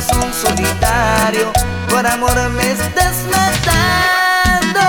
corazón solitario, por amor me estás matando.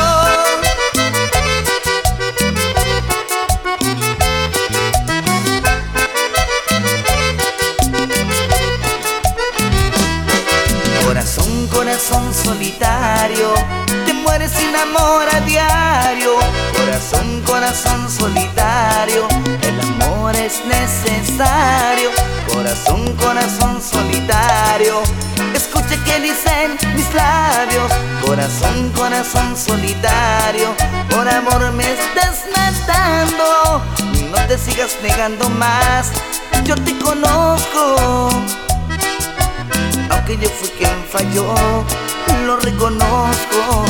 Corazón, corazón solitario, te mueres sin amor a diario. Corazón, corazón solitario, el amor es necesario. Corazón, corazón solitario, escucha que dicen mis labios. Corazón, corazón solitario, por amor me estás matando. No te sigas negando más, yo te conozco. Aunque yo fui quien falló, lo reconozco.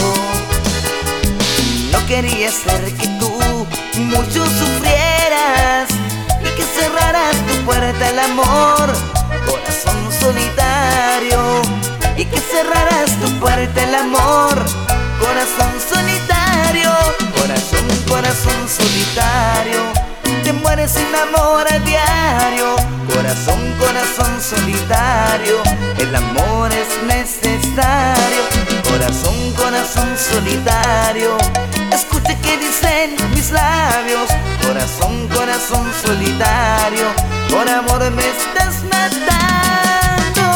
No quería ser que tú mucho sufrieras y que cerraras tu puerta al amor. Corazón solitario, y que cerraras tu puerta al amor. Corazón solitario, corazón, corazón solitario, te mueres sin amor a diario. Corazón, corazón solitario, el amor es necesario. Corazón, corazón solitario, escucha que dicen mis labios. Corazón, corazón solitario, por amor me estás matando.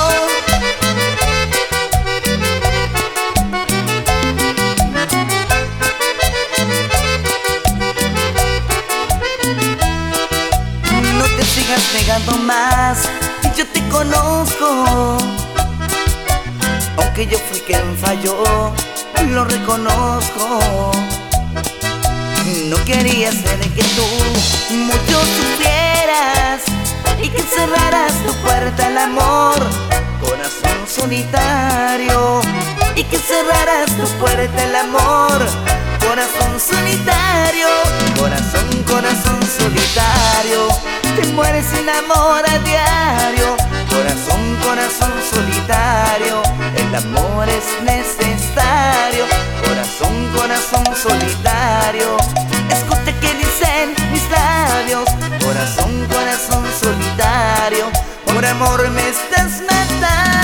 No te sigas negando más, yo te conozco. Aunque yo fui quien falló, lo reconozco. No quería ser que tú mucho sufrieras y que cerraras tu puerta al amor. Corazón solitario, y que cerraras tu puerta al amor. Corazón solitario, corazón, corazón solitario, te mueres sin amor a diario. Corazón, corazón solitario, el amor es necesario. Corazón, corazón solitario, escucha que dicen mis labios. Corazón, corazón solitario, por amor me estás matando.